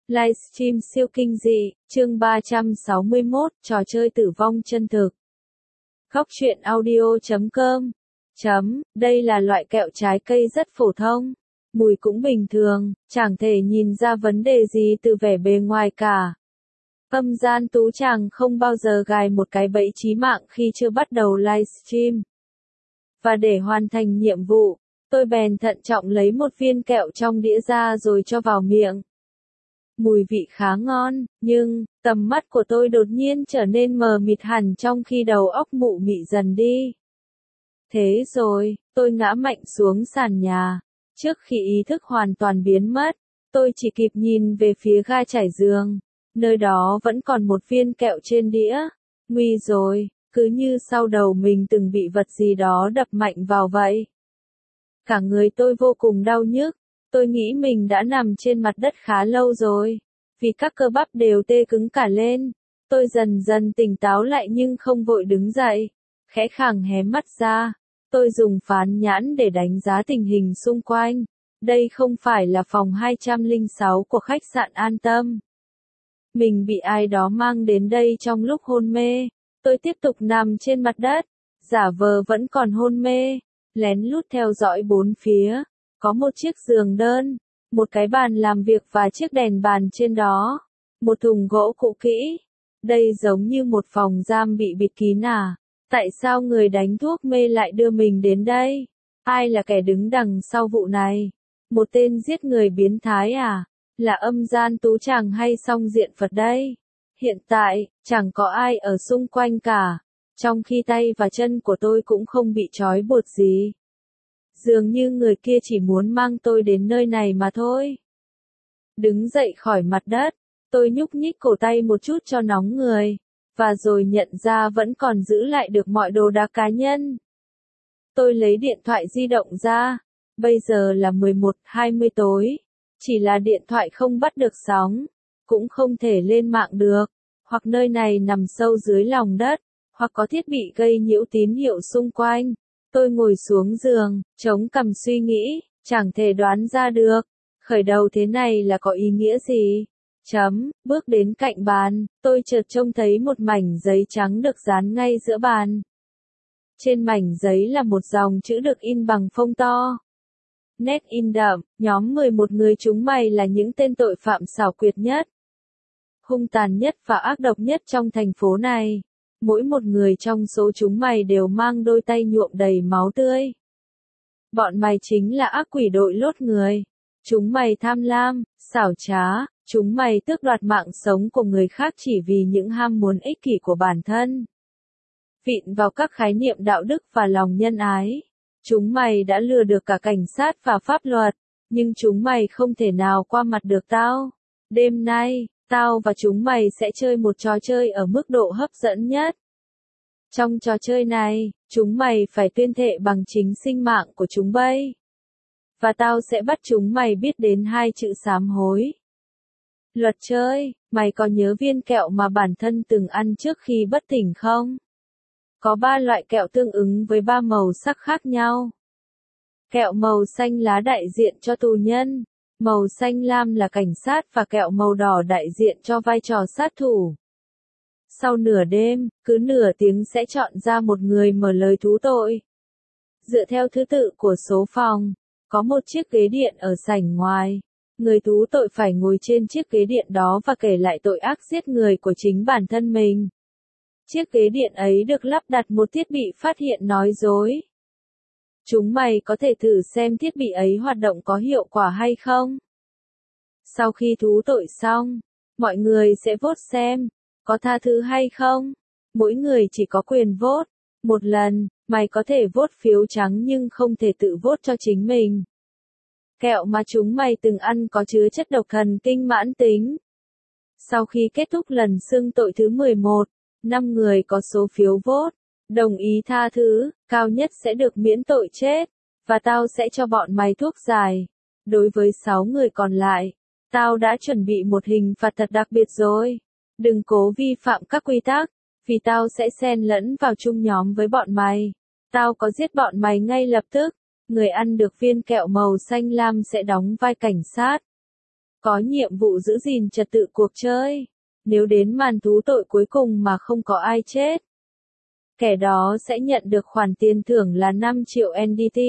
Livestream siêu kinh dị, chương 361, trò chơi tử vong chân thực. Góc truyện audio.com. Đây là loại kẹo trái cây rất phổ thông. Mùi cũng bình thường, chẳng thể nhìn ra vấn đề gì từ vẻ bề ngoài cả. Âm gian tú chàng không bao giờ gài một cái bẫy chí mạng khi chưa bắt đầu livestream. Và để hoàn thành nhiệm vụ, tôi bèn thận trọng lấy một viên kẹo trong đĩa ra rồi cho vào miệng. Mùi vị khá ngon, nhưng tầm mắt của tôi đột nhiên trở nên mờ mịt hẳn trong khi đầu óc mụ mị dần đi. Thế rồi, tôi ngã mạnh xuống sàn nhà. Trước khi ý thức hoàn toàn biến mất, tôi chỉ kịp nhìn về phía ga trải giường. Nơi đó vẫn còn một viên kẹo trên đĩa. Nguy rồi, cứ như sau đầu mình từng bị vật gì đó đập mạnh vào vậy. Cả người tôi vô cùng đau nhức. Tôi nghĩ mình đã nằm trên mặt đất khá lâu rồi, vì các cơ bắp đều tê cứng cả lên. Tôi dần dần tỉnh táo lại nhưng không vội đứng dậy. Khẽ khàng hé mắt ra, tôi dùng phán nhãn để đánh giá tình hình xung quanh. Đây không phải là phòng 206 của khách sạn An Tâm. Mình bị ai đó mang đến đây trong lúc hôn mê. Tôi tiếp tục nằm trên mặt đất, giả vờ vẫn còn hôn mê, lén lút theo dõi bốn phía. Có một chiếc giường đơn, một cái bàn làm việc và chiếc đèn bàn trên đó, một thùng gỗ cũ kỹ. Đây giống như một phòng giam bị bịt kín à? Tại sao người đánh thuốc mê lại đưa mình đến đây? Ai là kẻ đứng đằng sau vụ này? Một tên giết người biến thái à? Là âm gian tú chàng hay song diện Phật đây? Hiện tại, chẳng có ai ở xung quanh cả, trong khi tay và chân của tôi cũng không bị trói buộc gì. Dường như người kia chỉ muốn mang tôi đến nơi này mà thôi. Đứng dậy khỏi mặt đất, tôi nhúc nhích cổ tay một chút cho nóng người, và rồi nhận ra vẫn còn giữ lại được mọi đồ đạc cá nhân. Tôi lấy điện thoại di động ra, bây giờ là 11:20 tối, chỉ là điện thoại không bắt được sóng, cũng không thể lên mạng được, hoặc nơi này nằm sâu dưới lòng đất, hoặc có thiết bị gây nhiễu tín hiệu xung quanh. Tôi ngồi xuống giường, chống cằm suy nghĩ, chẳng thể đoán ra được. Khởi đầu thế này là có ý nghĩa gì? Bước đến cạnh bàn, tôi chợt trông thấy một mảnh giấy trắng được dán ngay giữa bàn. Trên mảnh giấy là một dòng chữ được in bằng phông to. Nét in đậm, nhóm 11 người chúng mày là những tên tội phạm xảo quyệt nhất, hung tàn nhất và ác độc nhất trong thành phố này. Mỗi một người trong số chúng mày đều mang đôi tay nhuộm đầy máu tươi. Bọn mày chính là ác quỷ đội lốt người. Chúng mày tham lam, xảo trá, chúng mày tước đoạt mạng sống của người khác chỉ vì những ham muốn ích kỷ của bản thân. Vịn vào các khái niệm đạo đức và lòng nhân ái. Chúng mày đã lừa được cả cảnh sát và pháp luật, nhưng chúng mày không thể nào qua mặt được tao. Đêm nay, tao và chúng mày sẽ chơi một trò chơi ở mức độ hấp dẫn nhất. Trong trò chơi này, chúng mày phải tuyên thệ bằng chính sinh mạng của chúng bay. Và tao sẽ bắt chúng mày biết đến hai chữ sám hối. Luật chơi, mày có nhớ viên kẹo mà bản thân từng ăn trước khi bất tỉnh không? Có 3 loại kẹo tương ứng với 3 màu sắc khác nhau. Kẹo màu xanh lá đại diện cho tù nhân. Màu xanh lam là cảnh sát và kẹo màu đỏ đại diện cho vai trò sát thủ. Sau nửa đêm, cứ nửa tiếng sẽ chọn ra một người mở lời thú tội. Dựa theo thứ tự của số phòng, có một chiếc ghế điện ở sảnh ngoài. Người thú tội phải ngồi trên chiếc ghế điện đó và kể lại tội ác giết người của chính bản thân mình. Chiếc ghế điện ấy được lắp đặt một thiết bị phát hiện nói dối. Chúng mày có thể thử xem thiết bị ấy hoạt động có hiệu quả hay không. Sau khi thú tội xong, mọi người sẽ vote xem có tha thứ hay không. Mỗi người chỉ có quyền vote một lần. Mày có thể vote phiếu trắng nhưng không thể tự vote cho chính mình. Kẹo mà chúng mày từng ăn có chứa chất độc thần kinh mãn tính. Sau khi kết thúc lần xưng tội thứ 11, 5 người có số phiếu vote đồng ý tha thứ, cao nhất sẽ được miễn tội chết, và tao sẽ cho bọn mày thuốc giải. Đối với 6 người còn lại, tao đã chuẩn bị một hình phạt thật đặc biệt rồi. Đừng cố vi phạm các quy tắc, vì tao sẽ xen lẫn vào chung nhóm với bọn mày. Tao có giết bọn mày ngay lập tức. Người ăn được viên kẹo màu xanh lam sẽ đóng vai cảnh sát. có nhiệm vụ giữ gìn trật tự cuộc chơi. Nếu đến màn thú tội cuối cùng mà không có ai chết, kẻ đó sẽ nhận được khoản tiền thưởng là 5 triệu NDT.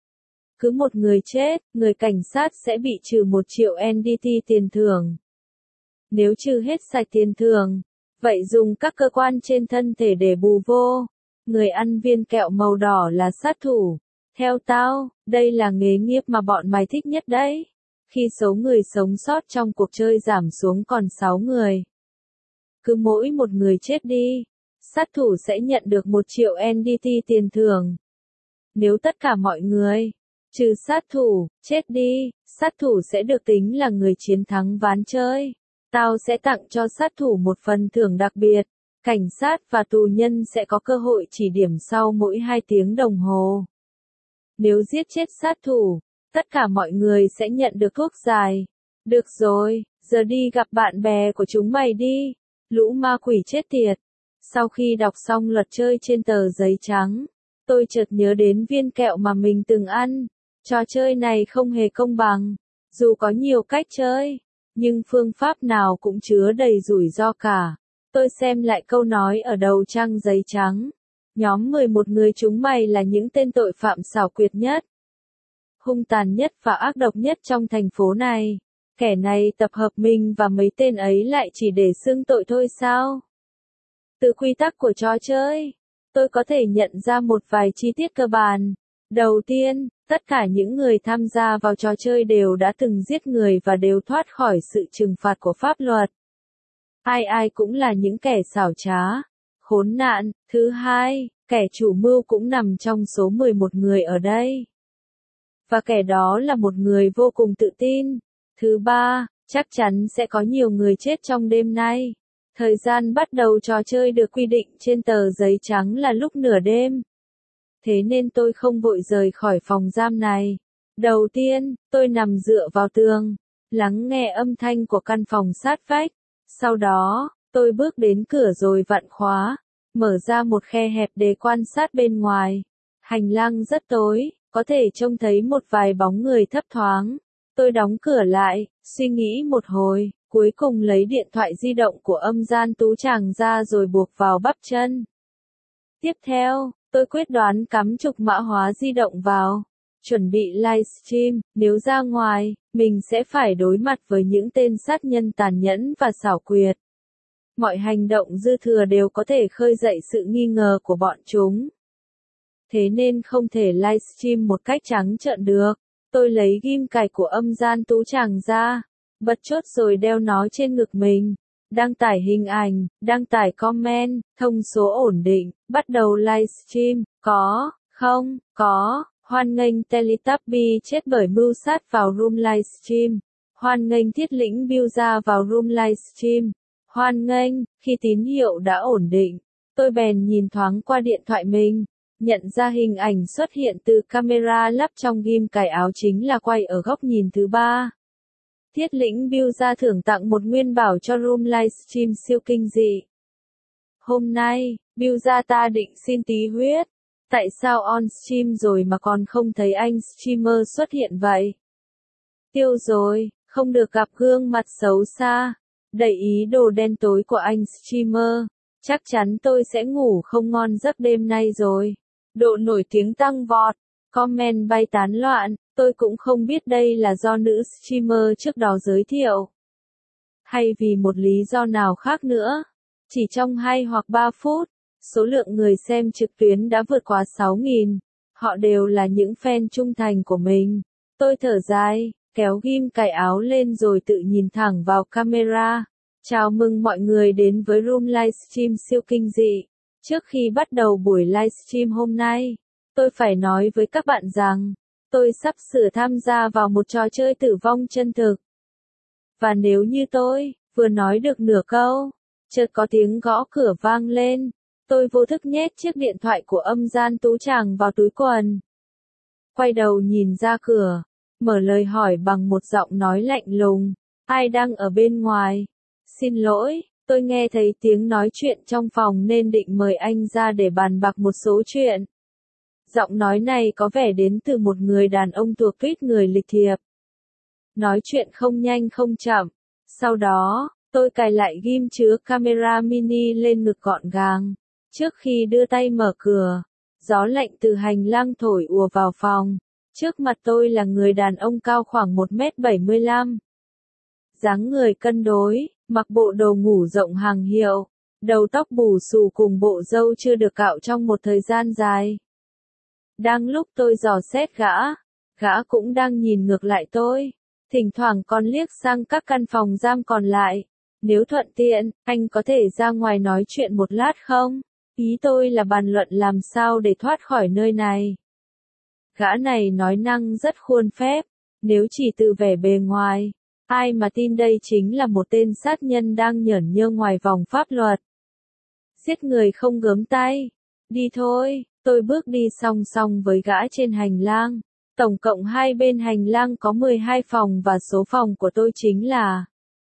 Cứ một người chết, người cảnh sát sẽ bị trừ 1 triệu NDT tiền thưởng. Nếu trừ hết sạch tiền thưởng, vậy dùng các cơ quan trên thân thể để bù vô. Người ăn viên kẹo màu đỏ là sát thủ. Theo tao, đây là nghề nghiệp mà bọn mày thích nhất đấy. Khi số người sống sót trong cuộc chơi giảm xuống còn 6 người. Cứ mỗi một người chết đi, sát thủ sẽ nhận được 1 triệu NDT tiền thưởng. Nếu tất cả mọi người, trừ sát thủ, chết đi, sát thủ sẽ được tính là người chiến thắng ván chơi. Tao sẽ tặng cho sát thủ một phần thưởng đặc biệt. Cảnh sát và tù nhân sẽ có cơ hội chỉ điểm sau mỗi 2 tiếng đồng hồ. Nếu giết chết sát thủ, tất cả mọi người sẽ nhận được thuốc giải. Được rồi, giờ đi gặp bạn bè của chúng mày đi. Lũ ma quỷ chết tiệt. Sau khi đọc xong luật chơi trên tờ giấy trắng, tôi chợt nhớ đến viên kẹo mà mình từng ăn. Trò chơi này không hề công bằng. Dù có nhiều cách chơi, nhưng phương pháp nào cũng chứa đầy rủi ro cả. Tôi xem lại câu nói ở đầu trang giấy trắng. Nhóm 11 người chúng mày là những tên tội phạm xảo quyệt nhất, hung tàn nhất và ác độc nhất trong thành phố này. Kẻ này tập hợp mình và mấy tên ấy lại chỉ để xưng tội thôi sao? Từ quy tắc của trò chơi, tôi có thể nhận ra một vài chi tiết cơ bản. Đầu tiên, tất cả những người tham gia vào trò chơi đều đã từng giết người và đều thoát khỏi sự trừng phạt của pháp luật. Ai ai cũng là những kẻ xảo trá, khốn nạn. Thứ hai, kẻ chủ mưu cũng nằm trong số 11 người ở đây. Và kẻ đó là một người vô cùng tự tin. Thứ ba, chắc chắn sẽ có nhiều người chết trong đêm nay. Thời gian bắt đầu trò chơi được quy định trên tờ giấy trắng là lúc nửa đêm. Thế nên tôi không vội rời khỏi phòng giam này. Đầu tiên, tôi nằm dựa vào tường, lắng nghe âm thanh của căn phòng sát vách. Sau đó, tôi bước đến cửa rồi vặn khóa, mở ra một khe hẹp để quan sát bên ngoài. Hành lang rất tối, có thể trông thấy một vài bóng người thấp thoáng. Tôi đóng cửa lại, suy nghĩ một hồi, cuối cùng lấy điện thoại di động của âm gian tú chàng ra rồi buộc vào bắp chân. Tiếp theo, tôi quyết đoán cắm trục mã hóa di động vào, chuẩn bị livestream. Nếu ra ngoài, mình sẽ phải đối mặt với những tên sát nhân tàn nhẫn và xảo quyệt. Mọi hành động dư thừa đều có thể khơi dậy sự nghi ngờ của bọn chúng. Thế nên không thể livestream một cách trắng trợn được. Tôi lấy ghim cài của âm gian tú chàng ra, bật chốt rồi đeo nó trên ngực mình. Đăng tải hình ảnh, đăng tải comment, thông số ổn định, bắt đầu livestream. Có, không, có, hoan nghênh Teletubby chết bởi mưu sát vào room livestream. Hoan nghênh Thiết Lĩnh Bill ra vào room livestream. Hoan nghênh. Khi tín hiệu đã ổn định, tôi bèn nhìn thoáng qua điện thoại mình, nhận ra hình ảnh xuất hiện từ camera lắp trong ghim cài áo chính là quay ở góc nhìn thứ ba. Thiết Lĩnh Bill ra thưởng tặng một nguyên bảo cho room livestream siêu kinh dị. Hôm nay, Bill ra ta định xin tí huyết. Tại sao on stream rồi mà còn không thấy anh streamer xuất hiện vậy? Tiêu rồi, không được gặp gương mặt xấu xa, đầy ý đồ đen tối của anh streamer. Chắc chắn tôi sẽ ngủ không ngon giấc đêm nay rồi. Độ nổi tiếng tăng vọt, comment bay tán loạn, tôi cũng không biết đây là do nữ streamer trước đó giới thiệu, hay vì một lý do nào khác nữa. Chỉ trong 2 hoặc 3 phút, số lượng người xem trực tuyến đã vượt quá 6.000. Họ đều là những fan trung thành của mình. Tôi thở dài, kéo ghim cài áo lên rồi tự nhìn thẳng vào camera. Chào mừng mọi người đến với room livestream siêu kinh dị. Trước khi bắt đầu buổi livestream hôm nay, tôi phải nói với các bạn rằng, tôi sắp sửa tham gia vào một trò chơi tử vong chân thực. Và nếu như tôi vừa nói được nửa câu, chợt có tiếng gõ cửa vang lên, tôi vô thức nhét chiếc điện thoại của âm gian tú chàng vào túi quần. Quay đầu nhìn ra cửa, mở lời hỏi bằng một giọng nói lạnh lùng, ai đang ở bên ngoài? Xin lỗi, tôi nghe thấy tiếng nói chuyện trong phòng nên định mời anh ra để bàn bạc một số chuyện. Giọng nói này có vẻ đến từ một người đàn ông thuộc tuýp người lịch thiệp. nói chuyện không nhanh không chậm. Sau đó, tôi cài lại ghim chứa camera mini lên ngực gọn gàng. Trước khi đưa tay mở cửa, gió lạnh từ hành lang thổi ùa vào phòng. Trước mặt tôi là người đàn ông cao khoảng 1m75. Dáng người cân đối, mặc bộ đồ ngủ rộng hàng hiệu, đầu tóc bù xù cùng bộ râu chưa được cạo trong một thời gian dài. Đang lúc tôi dò xét gã cũng đang nhìn ngược lại tôi, thỉnh thoảng còn liếc sang các căn phòng giam còn lại. Nếu thuận tiện, anh có thể ra ngoài nói chuyện một lát không? Ý tôi là bàn luận làm sao để thoát khỏi nơi này. Gã này nói năng rất khuôn phép, nếu chỉ từ vẻ bề ngoài, ai mà tin đây chính là một tên sát nhân đang nhởn nhơ ngoài vòng pháp luật. Giết người không gớm tay. Đi thôi, tôi bước đi song song với gã trên hành lang. Tổng cộng hai bên hành lang có 12 phòng và số phòng của tôi chính là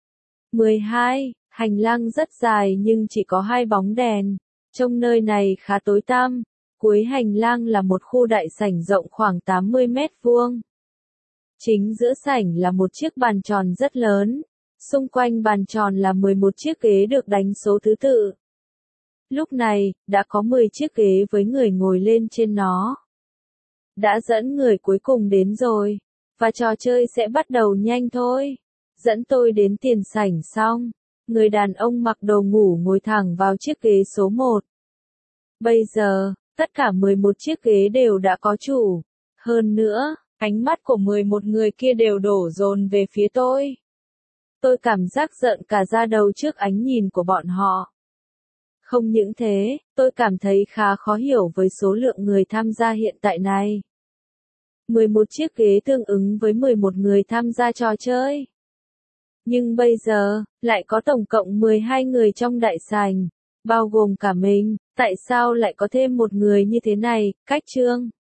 12. Hành lang rất dài nhưng chỉ có 2 bóng đèn. Trông nơi này khá tối tăm. Cuối hành lang là một khu đại sảnh rộng khoảng 80 mét vuông. Chính giữa sảnh là một chiếc bàn tròn rất lớn. Xung quanh bàn tròn là 11 chiếc ghế được đánh số thứ tự. Lúc này, đã có 10 chiếc ghế với người ngồi lên trên nó. Đã dẫn người cuối cùng đến rồi, và trò chơi sẽ bắt đầu nhanh thôi. Dẫn tôi đến tiền sảnh xong, người đàn ông mặc đồ ngủ ngồi thẳng vào chiếc ghế số 1. Bây giờ, tất cả 11 chiếc ghế đều đã có chủ. Hơn nữa, ánh mắt của 11 người kia đều đổ dồn về phía tôi. Tôi cảm giác rợn cả da đầu trước ánh nhìn của bọn họ. Không những thế, tôi cảm thấy khá khó hiểu với số lượng người tham gia hiện tại này. 11 chiếc ghế tương ứng với 11 người tham gia trò chơi. Nhưng bây giờ, lại có tổng cộng 12 người trong đại sảnh, bao gồm cả mình. Tại sao lại có thêm một người như thế này? Cách chương